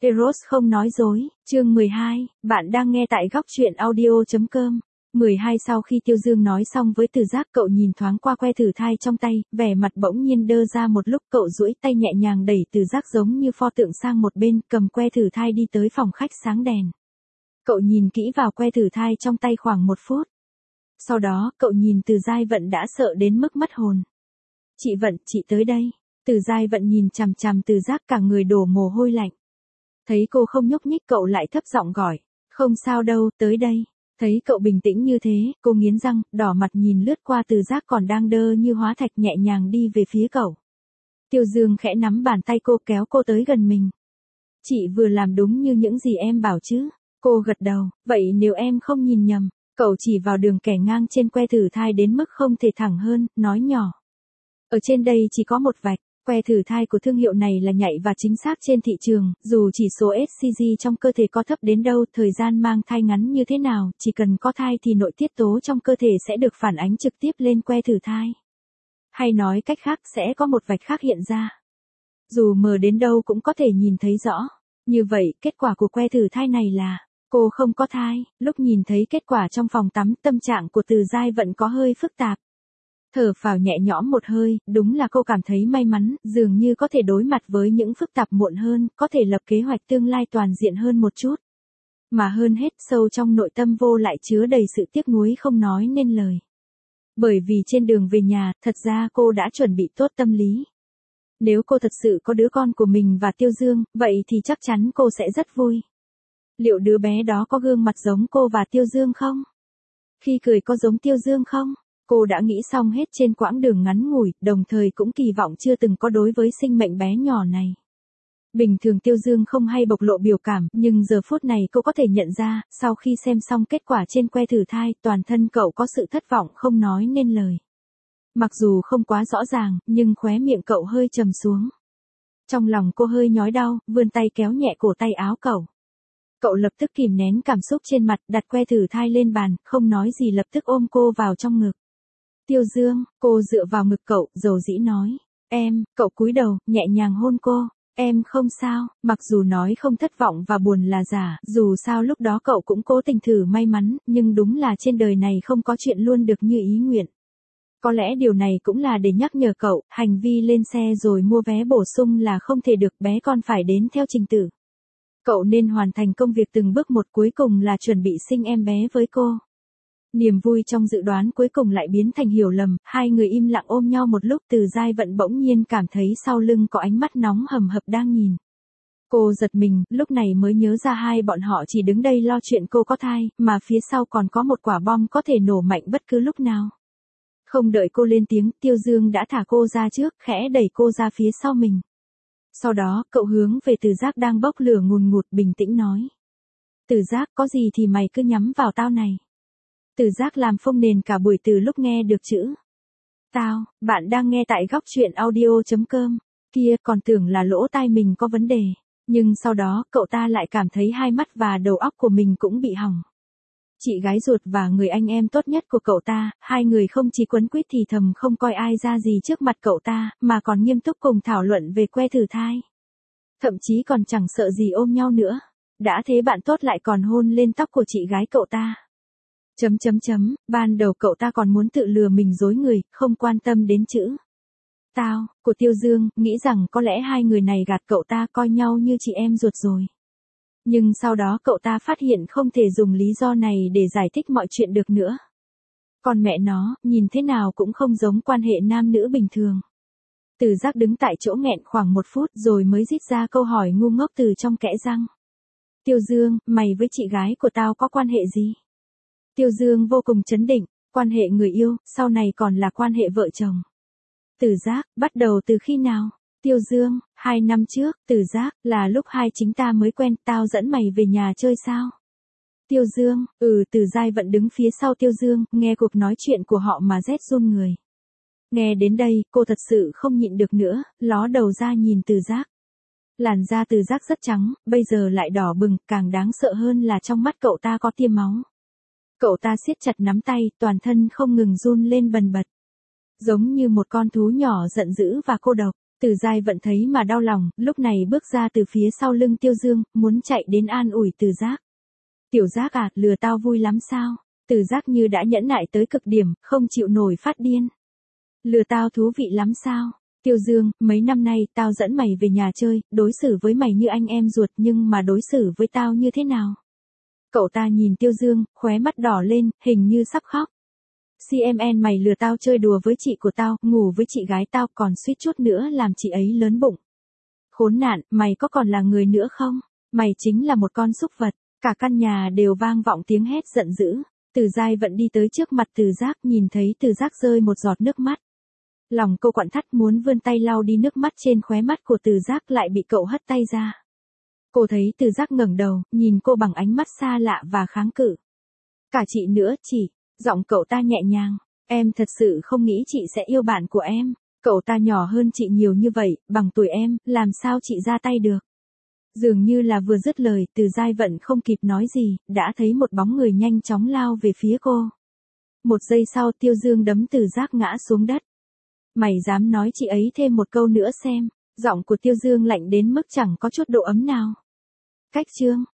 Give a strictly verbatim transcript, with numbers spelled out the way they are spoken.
Eros không nói dối, chương mười hai, bạn đang nghe tại góc truyện audio.com. mười hai Sau khi Tiêu Dương nói xong với Từ Giác, cậu nhìn thoáng qua que thử thai trong tay, vẻ mặt bỗng nhiên đơ ra một lúc, cậu duỗi tay nhẹ nhàng đẩy Từ Giác giống như pho tượng sang một bên, cầm que thử thai đi tới phòng khách sáng đèn. Cậu nhìn kỹ vào que thử thai trong tay khoảng một phút. Sau đó, cậu nhìn Từ Giai Vận đã sợ đến mức mất hồn. Chị Vận, chị tới đây. Từ Giai Vận nhìn chằm chằm Từ Giác, cả người đổ mồ hôi lạnh. Thấy cô không nhúc nhích, cậu lại thấp giọng gọi, không sao đâu, tới đây. Thấy cậu bình tĩnh như thế, cô nghiến răng, đỏ mặt nhìn lướt qua Từ Giác còn đang đơ như hóa thạch, nhẹ nhàng đi về phía cậu. Tiêu Dương khẽ nắm bàn tay cô, kéo cô tới gần mình. Chị vừa làm đúng như những gì em bảo chứ? Cô gật đầu, vậy nếu em không nhìn nhầm. Cậu chỉ vào đường kẻ ngang trên que thử thai đến mức không thể thẳng hơn, nói nhỏ. Ở trên đây chỉ có một vạch. Que thử thai của thương hiệu này là nhạy và chính xác trên thị trường, dù chỉ số ét xê giê trong cơ thể có thấp đến đâu, thời gian mang thai ngắn như thế nào, chỉ cần có thai thì nội tiết tố trong cơ thể sẽ được phản ánh trực tiếp lên que thử thai. Hay nói cách khác, sẽ có một vạch khác hiện ra. Dù mờ đến đâu cũng có thể nhìn thấy rõ. Như vậy, kết quả của que thử thai này là, cô không có thai. Lúc nhìn thấy kết quả trong phòng tắm, tâm trạng của Từ Giai Vận có hơi phức tạp. Thở phào nhẹ nhõm một hơi, đúng là cô cảm thấy may mắn, dường như có thể đối mặt với những phức tạp muộn hơn, có thể lập kế hoạch tương lai toàn diện hơn một chút. Mà hơn hết, sâu trong nội tâm vô lại chứa đầy sự tiếc nuối không nói nên lời. Bởi vì trên đường về nhà, thật ra cô đã chuẩn bị tốt tâm lý. Nếu cô thật sự có đứa con của mình và Tiêu Dương, vậy thì chắc chắn cô sẽ rất vui. Liệu đứa bé đó có gương mặt giống cô và Tiêu Dương không? Khi cười có giống Tiêu Dương không? Cô đã nghĩ xong hết trên quãng đường ngắn ngủi, đồng thời cũng kỳ vọng chưa từng có đối với sinh mệnh bé nhỏ này. Bình thường Tiêu Dương không hay bộc lộ biểu cảm, nhưng giờ phút này cô có thể nhận ra, sau khi xem xong kết quả trên que thử thai, toàn thân cậu có sự thất vọng không nói nên lời. Mặc dù không quá rõ ràng, nhưng khóe miệng cậu hơi trầm xuống. Trong lòng cô hơi nhói đau, vươn tay kéo nhẹ cổ tay áo cậu. Cậu lập tức kìm nén cảm xúc trên mặt, đặt que thử thai lên bàn, không nói gì, lập tức ôm cô vào trong ngực. Tiêu Dương, cô dựa vào ngực cậu, dầu dĩ nói. Em, cậu cúi đầu, nhẹ nhàng hôn cô. Em không sao, mặc dù nói không thất vọng và buồn là giả, dù sao lúc đó cậu cũng cố tình thử may mắn, nhưng đúng là trên đời này không có chuyện luôn được như ý nguyện. Có lẽ điều này cũng là để nhắc nhở cậu, hành vi lên xe rồi mua vé bổ sung là không thể được, bé con phải đến theo trình tự. Cậu nên hoàn thành công việc từng bước một, cuối cùng là chuẩn bị sinh em bé với cô. Niềm vui trong dự đoán cuối cùng lại biến thành hiểu lầm, hai người im lặng ôm nhau một lúc. Từ Giai Vận bỗng nhiên cảm thấy sau lưng có ánh mắt nóng hầm hập đang nhìn. Cô giật mình, lúc này mới nhớ ra hai bọn họ chỉ đứng đây lo chuyện cô có thai, mà phía sau còn có một quả bom có thể nổ mạnh bất cứ lúc nào. Không đợi cô lên tiếng, Tiêu Dương đã thả cô ra trước, khẽ đẩy cô ra phía sau mình. Sau đó, cậu hướng về Từ Giác đang bốc lửa ngùn ngụt, bình tĩnh nói. Từ Giác, có gì thì mày cứ nhắm vào tao này. Từ Giác làm phông nền cả buổi từ lúc nghe được chữ tao. Bạn đang nghe tại góc truyện audio.com. Kia, còn tưởng là lỗ tai mình có vấn đề. Nhưng sau đó, cậu ta lại cảm thấy hai mắt và đầu óc của mình cũng bị hỏng. Chị gái ruột và người anh em tốt nhất của cậu ta, hai người không chỉ quấn quýt thì thầm không coi ai ra gì trước mặt cậu ta, mà còn nghiêm túc cùng thảo luận về que thử thai. Thậm chí còn chẳng sợ gì ôm nhau nữa. Đã thế bạn tốt lại còn hôn lên tóc của chị gái cậu ta. Chấm chấm chấm, ban đầu cậu ta còn muốn tự lừa mình dối người, không quan tâm đến chữ tao của Tiêu Dương, nghĩ rằng có lẽ hai người này gạt cậu ta, coi nhau như chị em ruột rồi. Nhưng sau đó cậu ta phát hiện không thể dùng lý do này để giải thích mọi chuyện được nữa. Còn mẹ nó, nhìn thế nào cũng không giống quan hệ nam nữ bình thường. Từ Giác đứng tại chỗ nghẹn khoảng một phút rồi mới rít ra câu hỏi ngu ngốc từ trong kẽ răng. Tiêu Dương, mày với chị gái của tao có quan hệ gì? Tiêu Dương vô cùng trấn định, quan hệ người yêu, sau này còn là quan hệ vợ chồng. Từ Giác, bắt đầu từ khi nào? Tiêu Dương, hai năm trước. Từ Giác, là lúc hai chính ta mới quen, tao dẫn mày về nhà chơi sao? Tiêu Dương, ừ. Từ Giai Vận đứng phía sau Tiêu Dương, nghe cuộc nói chuyện của họ mà rét run người. Nghe đến đây, cô thật sự không nhịn được nữa, ló đầu ra nhìn Từ Giác. Làn da Từ Giác rất trắng, bây giờ lại đỏ bừng, càng đáng sợ hơn là trong mắt cậu ta có tia máu. Cậu ta siết chặt nắm tay, toàn thân không ngừng run lên bần bật. Giống như một con thú nhỏ giận dữ và cô độc. Từ Giai Vận thấy mà đau lòng, lúc này bước ra từ phía sau lưng Tiêu Dương, muốn chạy đến an ủi Từ Giác. Tiểu Giác à, lừa tao vui lắm sao? Từ Giác như đã nhẫn nại tới cực điểm, không chịu nổi phát điên. Lừa tao thú vị lắm sao? Tiêu Dương, mấy năm nay tao dẫn mày về nhà chơi, đối xử với mày như anh em ruột nhưng mà đối xử với tao như thế nào? Cậu ta nhìn Tiêu Dương, khóe mắt đỏ lên, hình như sắp khóc. xê em en mày lừa tao chơi đùa với chị của tao, ngủ với chị gái tao còn suýt chút nữa làm chị ấy lớn bụng. Khốn nạn, mày có còn là người nữa không? Mày chính là một con súc vật. Cả căn nhà đều vang vọng tiếng hét giận dữ. Từ Giai Vận đi tới trước mặt Từ Giác, nhìn thấy Từ Giác rơi một giọt nước mắt. Lòng cô quặn thắt muốn vươn tay lau đi nước mắt trên khóe mắt của Từ Giác lại bị cậu hất tay ra. Cô thấy Từ Giác ngẩng đầu, nhìn cô bằng ánh mắt xa lạ và kháng cự. Cả chị nữa, chị. Giọng cậu ta nhẹ nhàng. Em thật sự không nghĩ chị sẽ yêu bạn của em. Cậu ta nhỏ hơn chị nhiều như vậy, bằng tuổi em, làm sao chị ra tay được. Dường như là vừa dứt lời, Từ Giai Vận không kịp nói gì, đã thấy một bóng người nhanh chóng lao về phía cô. Một giây sau Tiêu Dương đấm Từ Giác ngã xuống đất. Mày dám nói chị ấy thêm một câu nữa xem. Giọng của Tiêu Dương lạnh đến mức chẳng có chút độ ấm nào. Cách chương